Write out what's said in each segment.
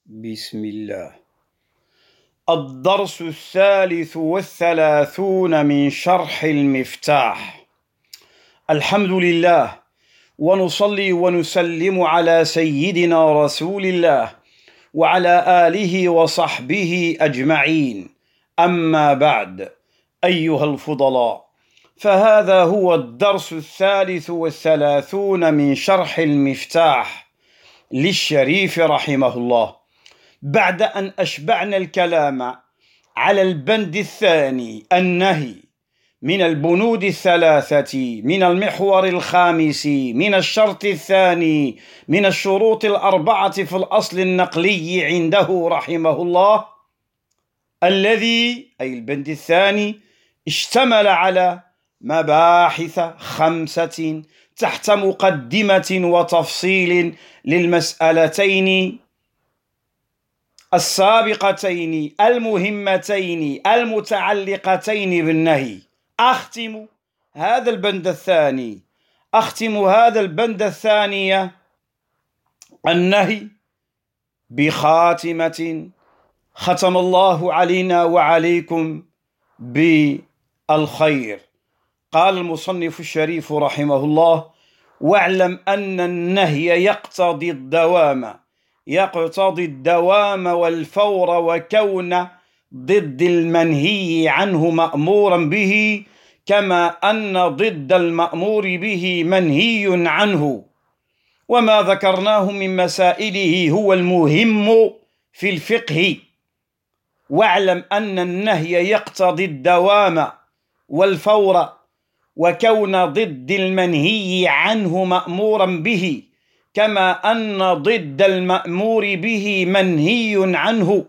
بسم الله. الدرس 33 من شرح المفتاح. الحمد لله، ونصلي ونسلم على سيدنا رسول الله وعلى آله وصحبه أجمعين. أما بعد، أيها الفضلاء، فهذا هو الدرس 33 من شرح المفتاح للشريف رحمه الله، بعد أن أشبعنا الكلام على البند الثاني النهي من البنود الثلاثة من المحور الخامس من الشرط الثاني من الشروط الأربعة في الأصل النقلي عنده رحمه الله، الذي أي البند الثاني اشتمل على مباحث 5 تحت مقدمة وتفصيل للمسألتين السابقتين المهمتين المتعلقتين بالنهي. أختم هذا البند الثاني النهي بخاتمة ختم الله علينا وعليكم بالخير. قال المصنف الشريف رحمه الله: واعلم أن النهي يقتضي الدوام والفور، وكون ضد المنهي عنه مأمورا به، كما أن ضد المأمور به منهي عنه. وما ذكرناه من مسائله هو المهم في الفقه. واعلم أن النهي يقتضي الدوام والفور، وكون ضد المنهي عنه مأمورا به، كما أن ضد المأمور به منهي عنه.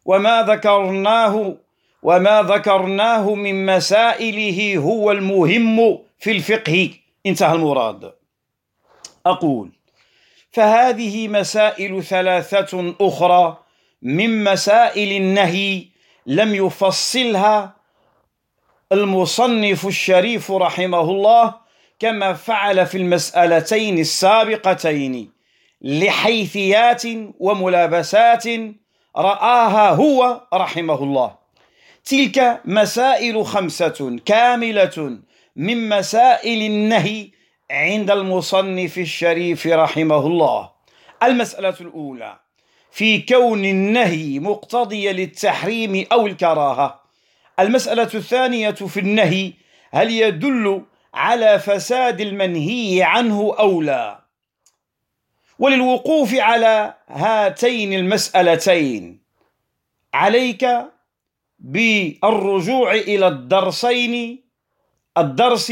وما ذكرناه من مسائله هو المهم في الفقه. انتهى المراد. أقول: فهذه مسائل 3 أخرى من مسائل النهي لم يفصلها المصنف الشريف رحمه الله كما فعل في المسألتين السابقتين، لحيثيات وملابسات رآها هو رحمه الله. تلك مسائل 5 كاملة من مسائل النهي عند المصنف الشريف رحمه الله. المسألة الأولى في كون النهي مقتضيا للتحريم أو الكراهة. المسألة الثانية في النهي: هل يدل على فساد المنهي عنه أو لا؟ وللوقوف على هاتين المسألتين عليك بالرجوع إلى الدرسين: الدرس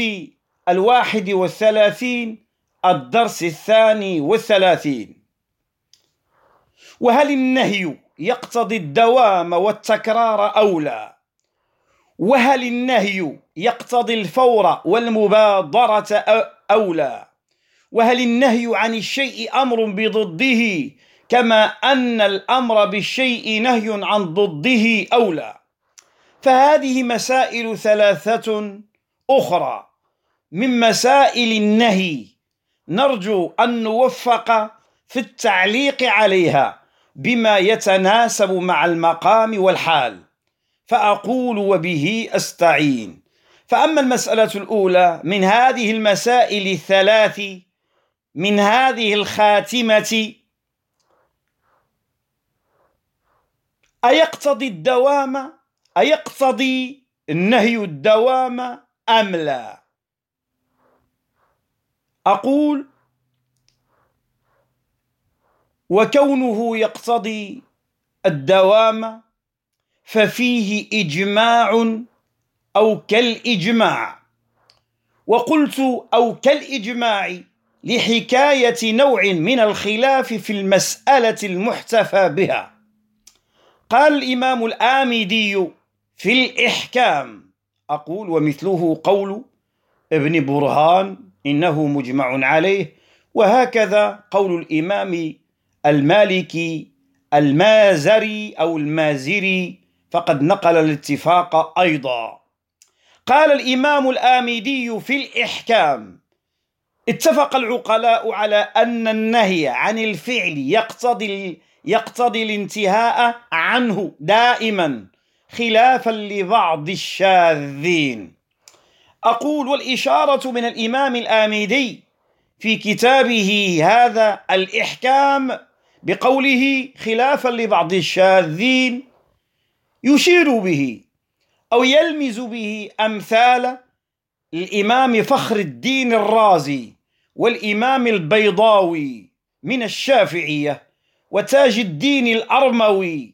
31، الدرس 32. وهل النهي يقتضي الدوام والتكرار أو لا؟ وهل النهي يقتضي الفور والمبادرة أو لا؟ وهل النهي عن الشيء أمر بضده، كما أن الأمر بالشيء نهي عن ضده أو لا؟ فهذه مسائل 3 أخرى من مسائل النهي، نرجو أن نوفق في التعليق عليها بما يتناسب مع المقام والحال. فأقول: وبه أستعين. فأما المسألة الأولى من هذه المسائل 3 من هذه الخاتمة: أيقتضي النهي الدوام أم لا؟ أقول: وكونه يقتضي الدوام ففيه إجماع أو كالإجماع. وقلت أو كالإجماع لحكاية نوع من الخلاف في المسألة المحتفى بها. قال الإمام الآمدي في الإحكام: أقول: ومثله قول ابن برهان إنه مجمع عليه، وهكذا قول الإمام المالكي المازري أو المازري، فقد نقل الاتفاق أيضا. قال الإمام الآمدي في الإحكام: اتفق العقلاء على أن النهي عن الفعل يقتضي الانتهاء عنه دائما خلافا لبعض الشاذين. أقول: والإشارة من الإمام الآمدي في كتابه هذا الإحكام بقوله خلافا لبعض الشاذين يشير به أو يلمز به أمثال الإمام فخر الدين الرازي والإمام البيضاوي من الشافعية وتاج الدين الأرموي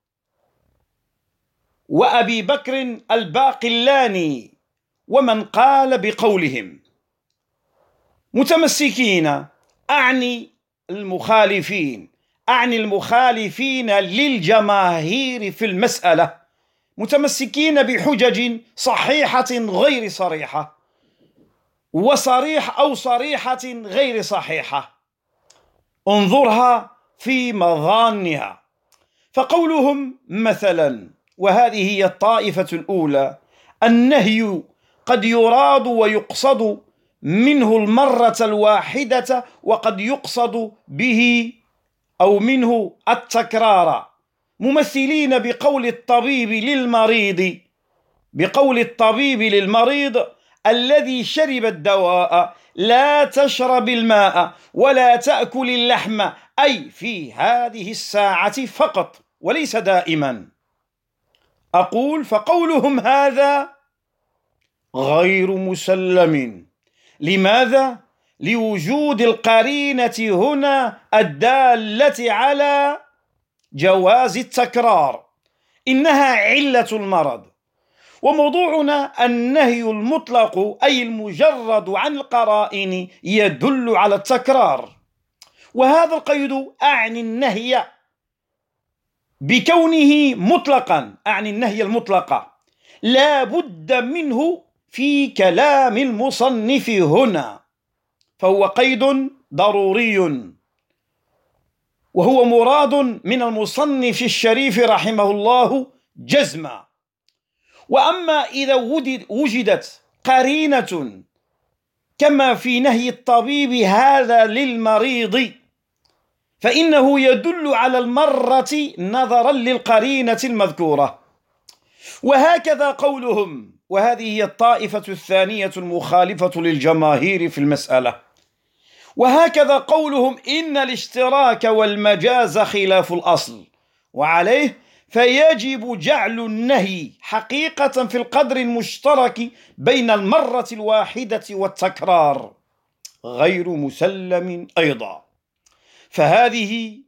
وأبي بكر الباقلاني ومن قال بقولهم، متمسكين، أعني المخالفين للجماهير في المسألة، متمسكين بحجج صحيحة غير صريحة، صريحة غير صحيحة، انظرها في مظانها. فقولهم مثلا، وهذه هي الطائفة الأولى: النهي قد يراد ويقصد منه المرة الواحدة، وقد يقصد به أو منه التكرار، ممثلين بقول الطبيب للمريض الذي شرب الدواء: لا تشرب الماء ولا تأكل اللحم، أي في هذه الساعة فقط وليس دائما. أقول: فقولهم هذا غير مسلم. لماذا؟ لوجود القرينة هنا الدالة على جواز التكرار، إنها علة المرض. وموضوعنا النهي المطلق، أي المجرد عن القرائن، يدل على التكرار. وهذا القيد أعني النهي بكونه مطلقا، أعني النهي المطلق لا بد منه في كلام المصنف هنا، فهو قيد ضروري، وهو مراد من المصنف الشريف رحمه الله جزما. وأما إذا وجدت قرينة كما في نهي الطبيب هذا للمريض، فإنه يدل على المرة نظرا للقرينة المذكورة. وهكذا قولهم، وهذه هي الطائفة الثانية المخالفة للجماهير في المسألة، وهكذا قولهم: إن الاشتراك والمجاز خلاف الأصل، وعليه فيجب جعل النهي حقيقة في القدر المشترك بين المرة الواحدة والتكرار، غير مسلم أيضا. فهذه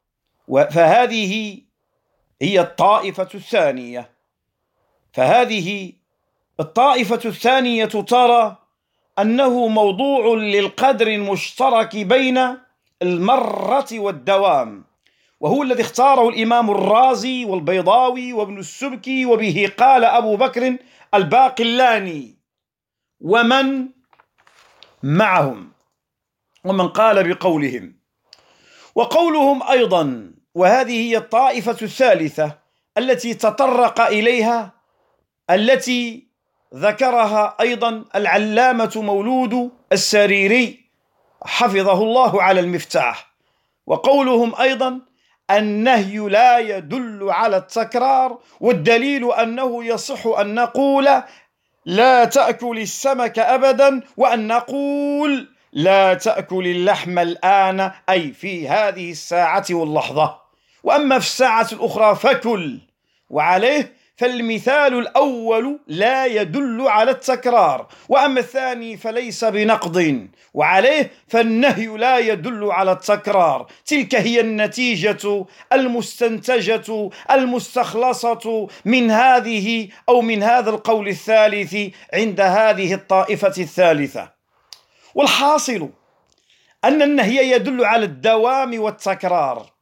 هي الطائفة الثانية. فهذه الطائفة الثانية ترى أنه موضوع للقدر المشترك بين المرة والدوام، وهو الذي اختاره الإمام الرازي والبيضاوي وابن السبكي، وبه قال أبو بكر الباقلاني ومن معهم، ومن قال بقولهم. وقولهم أيضا، وهذه هي الطائفة الثالثة التي تطرق إليها، التي ذكرها أيضا العلامة مولود السريري حفظه الله على المفتاح. وقولهم أيضا: النهي لا يدل على التكرار، والدليل أنه يصح أن نقول لا تأكل السمك أبدا، وأن نقول لا تأكل اللحم الآن، أي في هذه الساعة واللحظة، وأما في الساعة الأخرى فكل. وعليه فالمثال الأول لا يدل على التكرار، وأما الثاني فليس بنقض، وعليه فالنهي لا يدل على التكرار. تلك هي النتيجة المستنتجة المستخلصة من هذه أو من هذا القول الثالث عند هذه الطائفة الثالثة. والحاصل أن النهي يدل على الدوام والتكرار،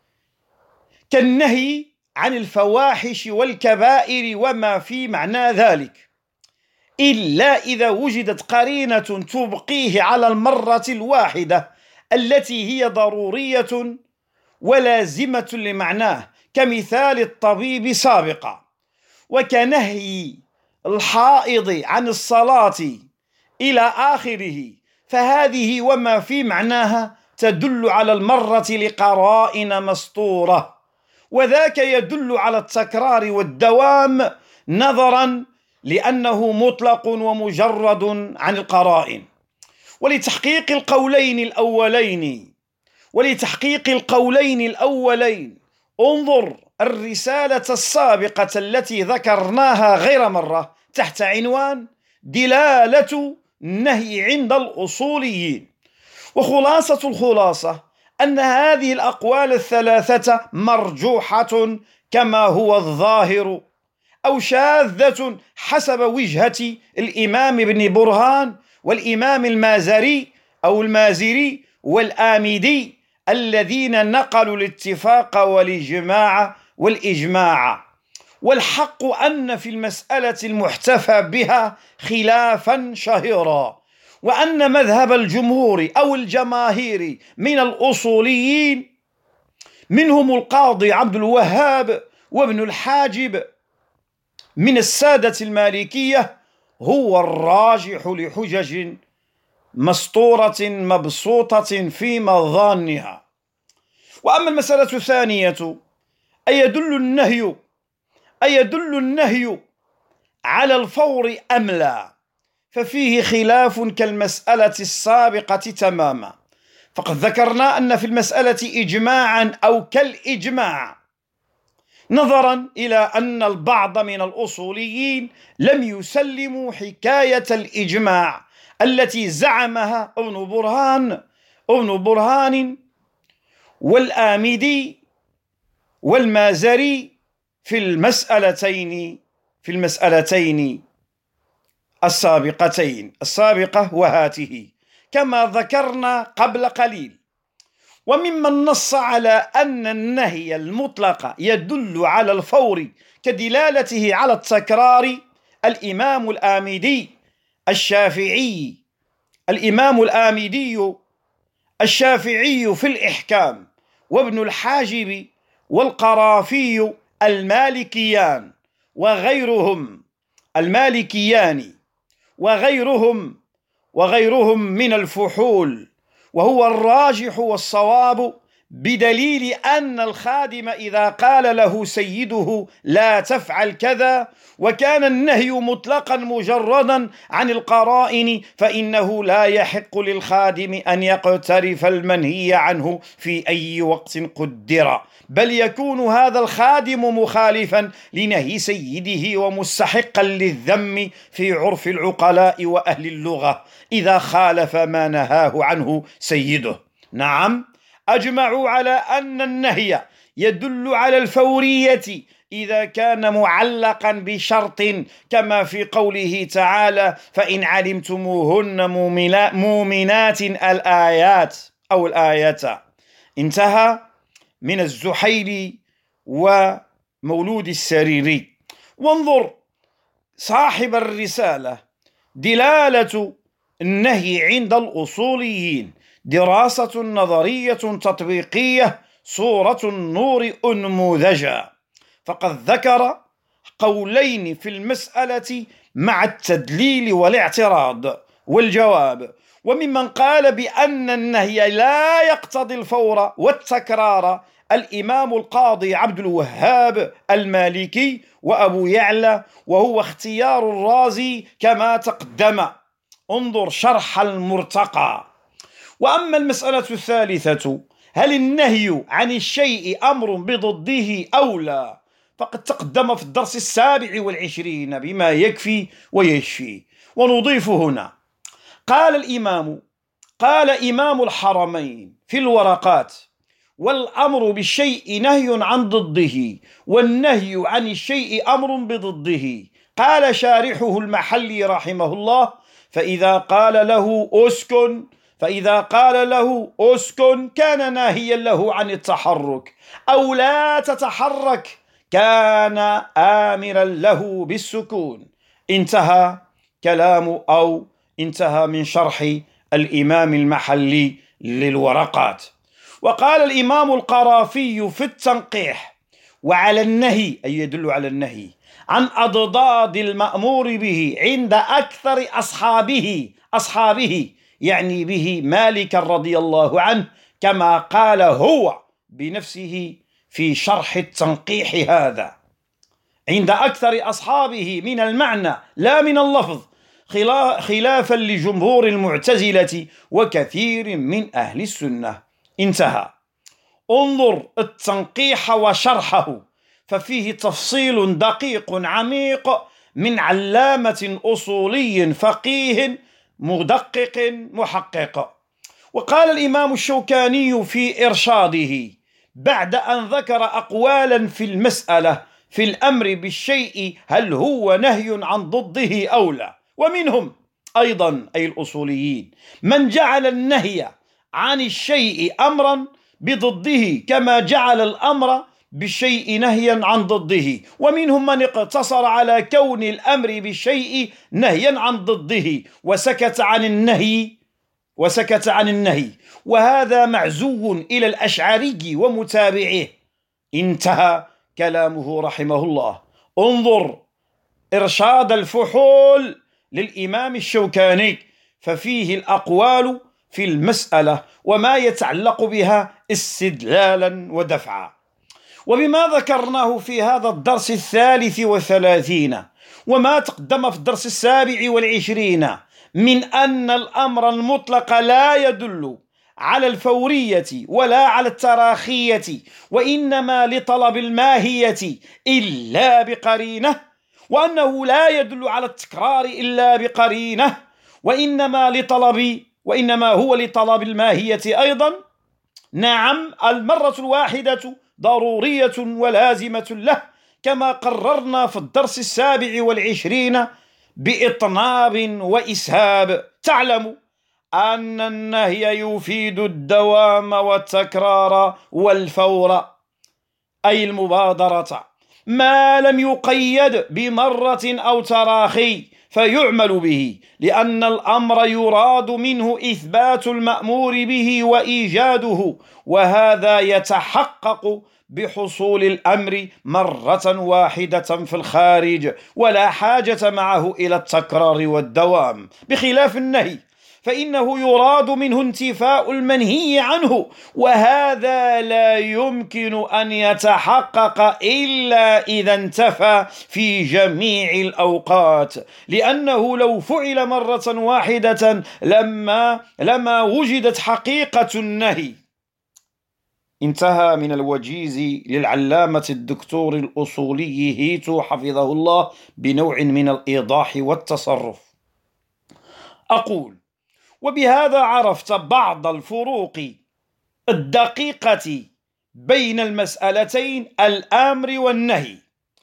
كالنهي عن الفواحش والكبائر وما في معنى ذلك، إلا إذا وجدت قرينة تبقيه على المرة الواحدة التي هي ضرورية ولازمة لمعناه، كمثال الطبيب سابقا، وكنهي الحائض عن الصلاة إلى آخره، فهذه وما في معناها تدل على المرة لقرائن مسطورة، وذاك يدل على التكرار والدوام نظرا لأنه مطلق ومجرد عن القرائن. ولتحقيق القولين الأولين انظر الرسالة السابقة التي ذكرناها غير مرة تحت عنوان دلالة النهي عند الأصوليين. وخلاصة الخلاصة أن هذه الأقوال الثلاثة مرجوحة كما هو الظاهر، أو شاذة حسب وجهة الإمام ابن برهان والإمام المازري والآمدي الذين نقلوا الاتفاق والإجماع. والحق أن في المسألة المحتفى بها خلافا شهيرا، وأن مذهب الجمهور أو الجماهير من الأصوليين منهم القاضي عبد الوهاب وابن الحاجب من السادة المالكية هو الراجح لحجج مسطورة مبسوطة في مظانها. وأما المسألة الثانية أيدل النهي على الفور أم لا، ففيه خلاف كالمسألة السابقة تماما. فقد ذكرنا أن في المسألة إجماعا أو كالإجماع، نظرا إلى أن البعض من الأصوليين لم يسلموا حكاية الإجماع التي زعمها ابن برهان والآمدي والمازري في المسألتين السابقة وهاته كما ذكرنا قبل قليل. وممن نص على أن النهي المطلق يدل على الفور كدلالته على التكرار الإمام الشافعي في الإحكام، وابن الحاجب والقرافي المالكيان وغيرهم من الفحول، وهو الراجح والصواب، بدليل أن الخادم إذا قال له سيده لا تفعل كذا وكان النهي مطلقا مجردا عن القرائن فإنه لا يحق للخادم أن يقترف المنهي عنه في أي وقت قدر، بل يكون هذا الخادم مخالفا لنهي سيده ومستحقا للذم في عرف العقلاء وأهل اللغة إذا خالف ما نهاه عنه سيده. نعم، أجمعوا على أن النهي يدل على الفورية إذا كان معلقا بشرط، كما في قوله تعالى فإن علمتموهن مؤمنات الآيات أو الآية. انتهى من الزحيلي ومولود السريري. وانظر صاحب الرسالة دلالة النهي عند الأصوليين دراسة نظرية تطبيقية صورة النور أنموذجا، فقد ذكر قولين في المسألة مع التدليل والاعتراض والجواب. وممن قال بأن النهي لا يقتضي الفور والتكرار الإمام القاضي عبد الوهاب المالكي وأبو يعلى، وهو اختيار الرازي كما تقدم، انظر شرح المرتقى. وأما المسألة الثالثة هل النهي عن الشيء أمر بضده أو لا، فقد تقدم في الدرس 27 بما يكفي ويشفي. ونضيف هنا قال إمام الحرمين في الورقات: والأمر بالشيء نهي عن ضده، والنهي عن الشيء أمر بضده. قال شارحه المحلي رحمه الله: فإذا قال له أسكن كان ناهيا له عن التحرك، أو لا تتحرك كان آمرا له بالسكون. انتهى كلام أو انتهى من شرح الإمام المحلي للورقات. وقال الإمام القرافي في التنقيح: وعلى النهي، أي يدل على النهي عن أضداد المأمور به عند أكثر أصحابه يعني به مالك رضي الله عنه، كما قال هو بنفسه في شرح التنقيح هذا عند أكثر أصحابه من المعنى لا من اللفظ، خلافا لجمهور المعتزلة وكثير من أهل السنة. انتهى. انظر التنقيح وشرحه، ففيه تفصيل دقيق عميق من علامة أصولي فقيه مدقق محقق. وقال الإمام الشوكاني في إرشاده بعد أن ذكر أقوالا في المسألة في الأمر بالشيء هل هو نهي عن ضده أو لا، ومنهم أيضا أي الأصوليين من جعل النهي عن الشيء أمرا بضده كما جعل الأمر بالشيء نهيا عن ضده، ومنهم من اقتصر على كون الأمر بالشيء نهيا عن ضده وسكت عن النهي، وهذا معزو إلى الأشعري ومتابعيه. انتهى كلامه رحمه الله. انظر إرشاد الفحول للإمام الشوكاني، ففيه الأقوال في المسألة وما يتعلق بها استدلالا ودفعا. وبما ذكرناه في هذا الدرس 33 وما تقدم في الدرس 27 من أن الأمر المطلق لا يدل على الفورية ولا على التراخية، وإنما لطلب الماهية إلا بقرينة، وأنه لا يدل على التكرار إلا بقرينة، وإنما هو لطلب الماهية أيضا. نعم، المرة الواحدة ضرورية ولازمة له، كما قررنا في الدرس 27 بإطناب وإسهاب. تعلم أن النهي يفيد الدوام والتكرار والفور، أي المبادرة، ما لم يقيد بمرة أو تراخي فيعمل به، لأن الأمر يراد منه إثبات المأمور به وإيجاده، وهذا يتحقق بحصول الأمر مرة واحدة في الخارج، ولا حاجة معه إلى التكرار والدوام، بخلاف النهي فإنه يراد منه انتفاء المنهي عنه، وهذا لا يمكن أن يتحقق إلا إذا انتفى في جميع الأوقات، لأنه لو فعل مرة واحدة لما وجدت حقيقة النهي. انتهى من الوجيز للعلامة الدكتور الأصولي هيتو حفظه الله بنوع من الإيضاح والتصرف. أقول: وبهذا عرفت بعض الفروق الدقيقة بين المسألتين الأمر والنهي،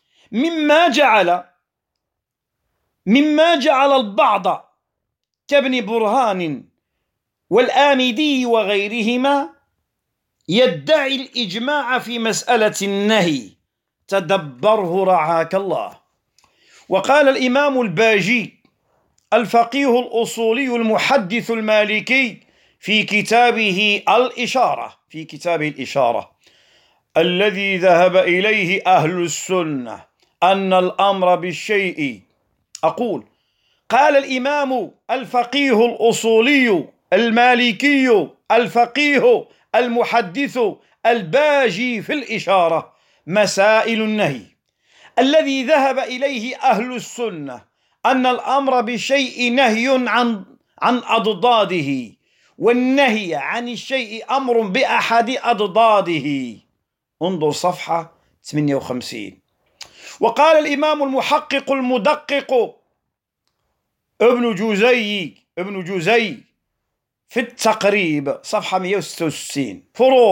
مما جعل البعض كابن برهان والآمدي وغيرهما يدعي الإجماع في مسألة النهي. تدبره رعاك الله. وقال الإمام الباجي الفقيه الأصولي المحدث المالكي في كتابه الإشارة: الذي ذهب إليه أهل السنة أن الأمر بالشيء. أقول: قال الإمام الفقيه الأصولي المالكي الفقيه المحدث الباجي في الإشارة: مسائل النهي الذي ذهب إليه أهل السنة أن الأمر بشيء نهي عن أضداده، والنهي عن الشيء أمر بأحد أضداده. انظر صفحة 58. وقال الإمام المحقق المدقق ابن جوزي في التقريب صفحة 166: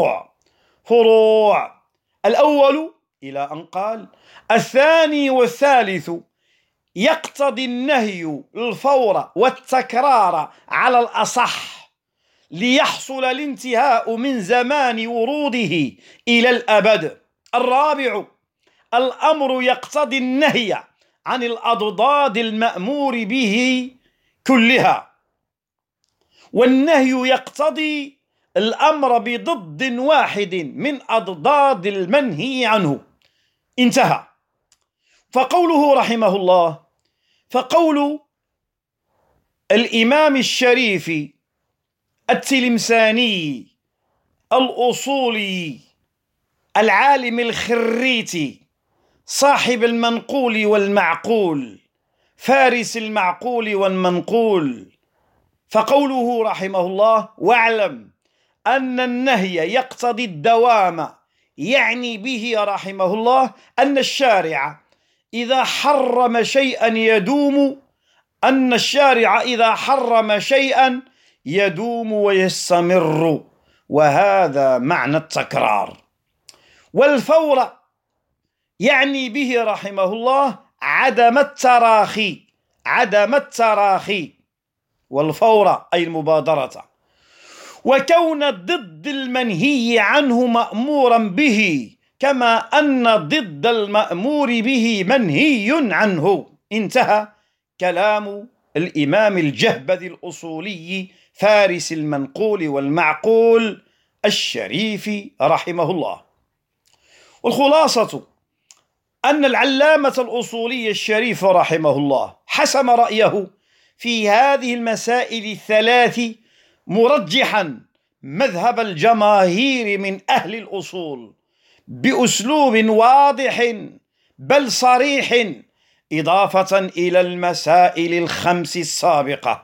فروع الأول إلى أن قال: الثاني والثالث يقتضي النهي الفور والتكرار على الأصح ليحصل الانتهاء من زمان وروده إلى الأبد. الرابع: الأمر يقتضي النهي عن الأضداد المأمور به كلها، والنهي يقتضي الأمر بضد واحد من أضداد المنهي عنه. انتهى. فقوله رحمه الله، فقول الإمام الشريف التلمساني الأصولي العالم الخريتي صاحب المنقول والمعقول، فارس المعقول والمنقول. فقوله رحمه الله: واعلم أن النهي يقتضي الدوام، يعني به رحمه الله أن الشارع إذا حرم شيئا يدوم، أن الشارع إذا حرم شيئا يدوم ويستمر، وهذا معنى التكرار. والفور يعني به رحمه الله عدم التراخي، عدم التراخي، والفور أي المبادرة. وكون ضد المنهي عنه مأمورا به، كما أن ضد المأمور به منهي عنه. انتهى كلام الإمام الجهبذي الأصولي فارس المنقول والمعقول الشريف رحمه الله. والخلاصة أن العلامة الأصولي الشريف رحمه الله حسم رأيه في هذه المسائل الثلاث، مرجحا مذهب الجماهير من أهل الأصول بأسلوب واضح بل صريح، إضافة إلى المسائل الخمس السابقة.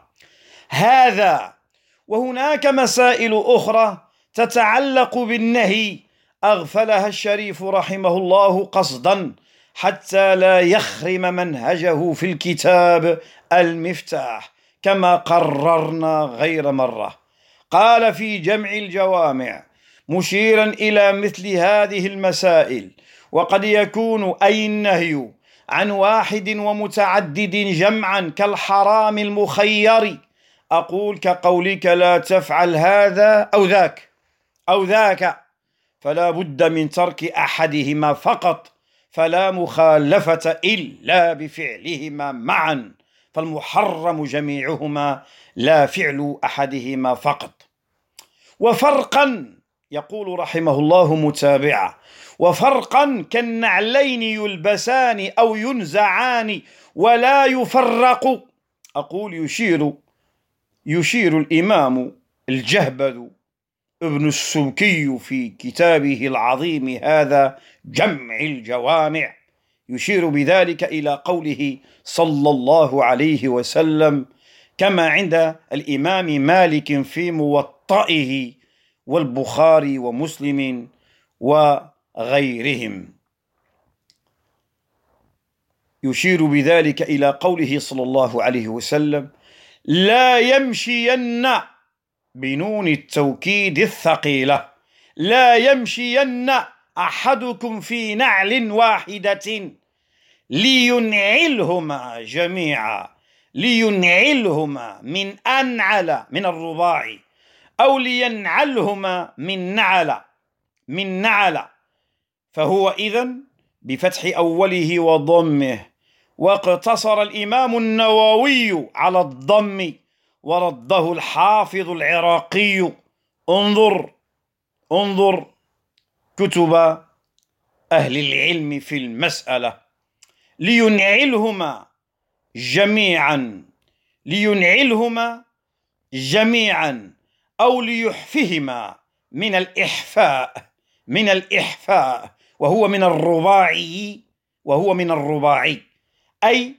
هذا وهناك مسائل أخرى تتعلق بالنهي أغفلها الشريف رحمه الله قصدا حتى لا يخرم منهجه في الكتاب المفتاح، كما قررنا غير مرة. قال في جمع الجوامع مشيرا إلى مثل هذه المسائل: وقد يكون أي النهي عن واحد ومتعدد جمعا كالحرام المخير، أقول كقولك لا تفعل هذا أو ذاك، فلا بد من ترك أحدهما فقط، فلا مخالفة إلا بفعلهما معا، فالمحرم جميعهما لا فعل أحدهما فقط. وفرقا، يقول رحمه الله متابعا: وفرقا كالنعلين يلبسان أو ينزعان ولا يفرق. أقول يشير الإمام الجهبذ ابن السبكي في كتابه العظيم هذا جمع الجوامع، يشير بذلك إلى قوله صلى الله عليه وسلم، كما عند الإمام مالك في موطئه والبخاري ومسلم وغيرهم. يشير بذلك إلى قوله صلى الله عليه وسلم: لا يمشين، بنون التوكيد الثقيلة، لا يمشين أحدكم في نعل واحدة لينعلهما جميعا، لينعلهما من أنعل من الرباعي، أو لينعلهما من نعل، فهو إذن بفتح أوله وضمه. واقتصر الإمام النووي على الضم ورده الحافظ العراقي. انظر كتب أهل العلم في المسألة: لينعلهما جميعا أو ليحفهما من الإحفاء وهو من الرباعي، أي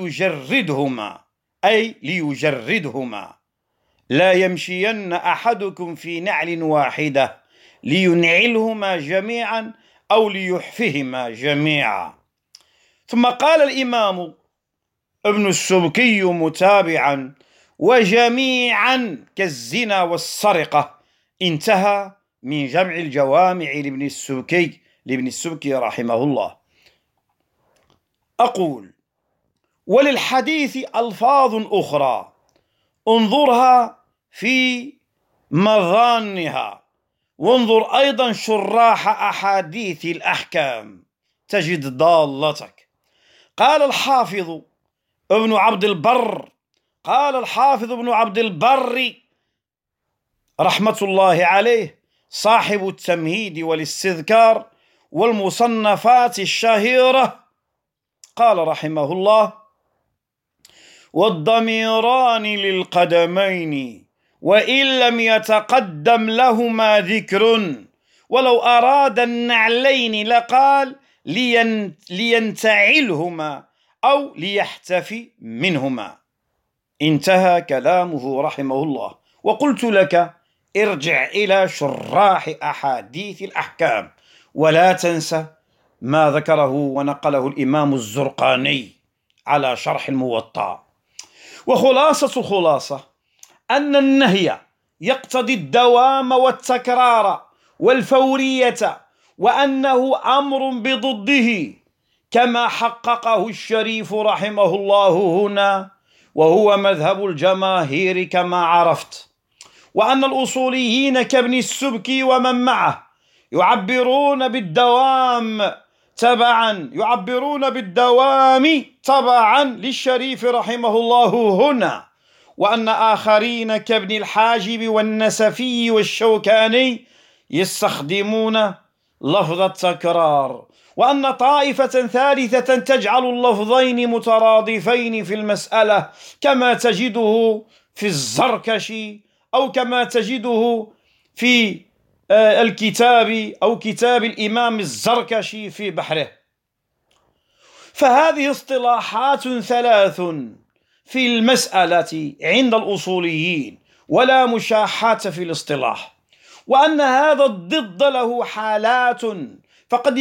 ليجردهما. لا يمشين أحدكم في نعل واحدة لينعلهما جميعا أو ليحفهما جميعا. ثم قال الإمام ابن السبكي متابعا: وجميعا كالزنا والسرقة. انتهى من جمع الجوامع لابن السبكي رحمه الله. أقول: وللحديث ألفاظ أخرى، انظرها في مظانها، وانظر أيضا شراح أحاديث الأحكام تجد ضالتك. قال الحافظ ابن عبد البر رحمة الله عليه، صاحب التمهيد والاستذكار والمصنفات الشهيرة، قال رحمه الله: والضميران للقدمين وإن لم يتقدم لهما ذكر، ولو أراد النعلين لقال لينتعلهما أو ليحتفي منهما. انتهى كلامه رحمه الله. وقلت لك ارجع إلى شراح أحاديث الأحكام، ولا تنسى ما ذكره ونقله الإمام الزرقاني على شرح الموطأ. وخلاصة الخلاصة أن النهي يقتضي الدوام والتكرار والفورية، وأنه أمر بضده كما حققه الشريف رحمه الله هنا، وهو مذهب الجماهير كما عرفت. وأن الأصوليين كابن السبكي ومن معه يعبرون بالدوام تبعا للشريف رحمه الله هنا، وأن آخرين كابن الحاجب والنسفي والشوكاني يستخدمون لفظ التكرار، وأن طائفة ثالثة تجعل اللفظين مترادفين في المسألة كما تجده في الزركشي، أو كما تجده في الكتاب أو كتاب الإمام الزركشي في بحره. فهذه اصطلاحات ثلاث في المسألة عند الأصوليين، ولا مشاحة في الاصطلاح. وأن هذا الضد له حالات، فقد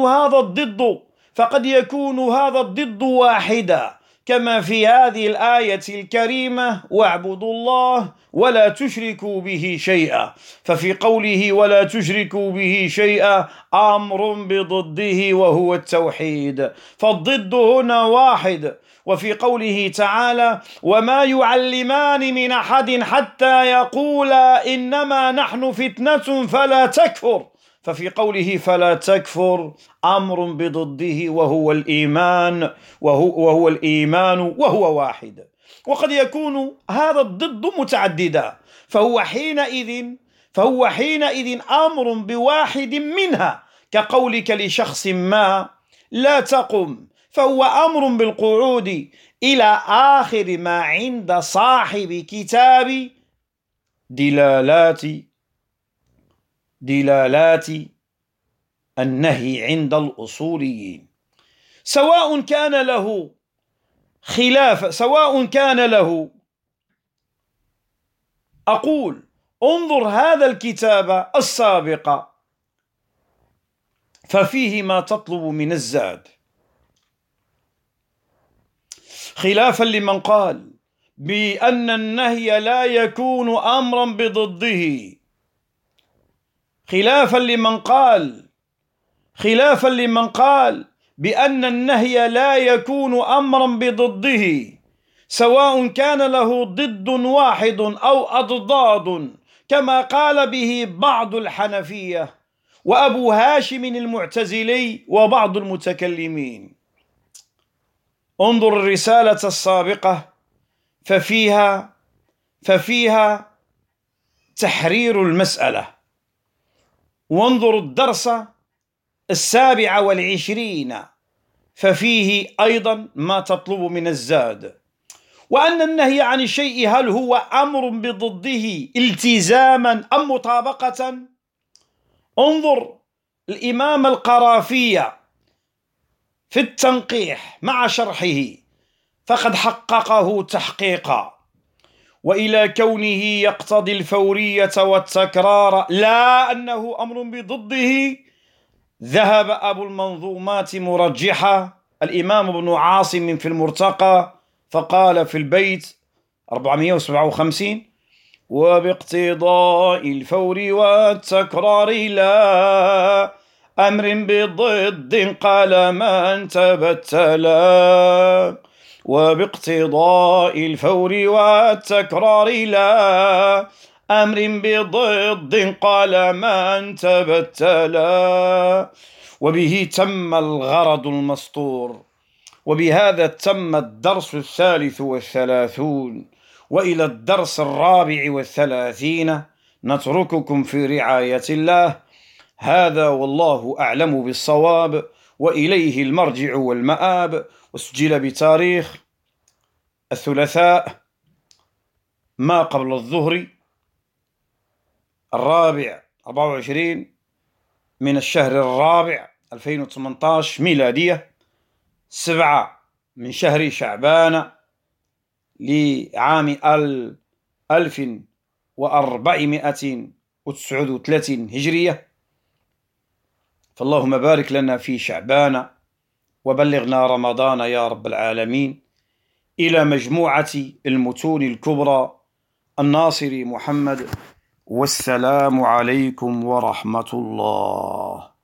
يكون هذا الضد واحدا، كما في هذه الآية الكريمة: واعبدوا الله ولا تشركوا به شيئا. ففي قوله ولا تشركوا به شيئا أمر بضده وهو التوحيد، فالضد هنا واحد. وفي قوله تعالى: وما يعلمان من أحد حتى يقولا إنما نحن فتنة فلا تكفر، ففي قوله فلا تكفر أمر بضده وهو الإيمان وهو واحد. وقد يكون هذا الضد متعددا، فهو حينئذ أمر بواحد منها، كقولك لشخص ما لا تقم، فهو أمر بالقعود إلى آخر ما عند صاحب كتاب دلالات النهي عند الأصوليين، سواء كان له أقول انظر هذا الكتاب السابق ففيه ما تطلب من الزاد، خلافا لمن قال بأن النهي لا يكون أمرا بضده، خلافا لمن قال بأن النهي لا يكون أمرا بضده، سواء كان له ضد واحد أو أضداد، كما قال به بعض الحنفية وأبو هاشم المعتزلي وبعض المتكلمين. انظر الرسالة السابقة ففيها تحرير المسألة، وانظر الدرس 27 ففيه أيضا ما تطلب من الزاد. وأن النهي عن الشيء هل هو أمر بضده التزاما أم مطابقة؟ انظر الإمام القرافي في التنقيح مع شرحه فقد حققه تحقيقا، وإلى كونه يقتضي الفورية والتكرار لا أنه أمر بضده ذهب أبو المنظومات مرجحة الإمام ابن عاصم في المرتقى، فقال في البيت 457: وباقتضاء الفور والتكرار لا أمر بضد قال من تبتلا، وباقتضاء الفور والتكرار لا أمر بضد قال من تبتلا. وبه تم الغرض المسطور. وبهذا تم الدرس 33، وإلى الدرس 34 نترككم في رعاية الله. هذا والله أعلم بالصواب، وإليه المرجع والمآب. وسجل بتاريخ الثلاثاء ما قبل الظهر الرابع 24 من الشهر الرابع 2018 ميلادية، 7 من شهر شعبان لعام 1439 هجرية. فاللهم بارك لنا في شعبان وبلغنا رمضان يا رب العالمين. إلى مجموعة المتون الكبرى، الناصري محمد، والسلام عليكم ورحمة الله.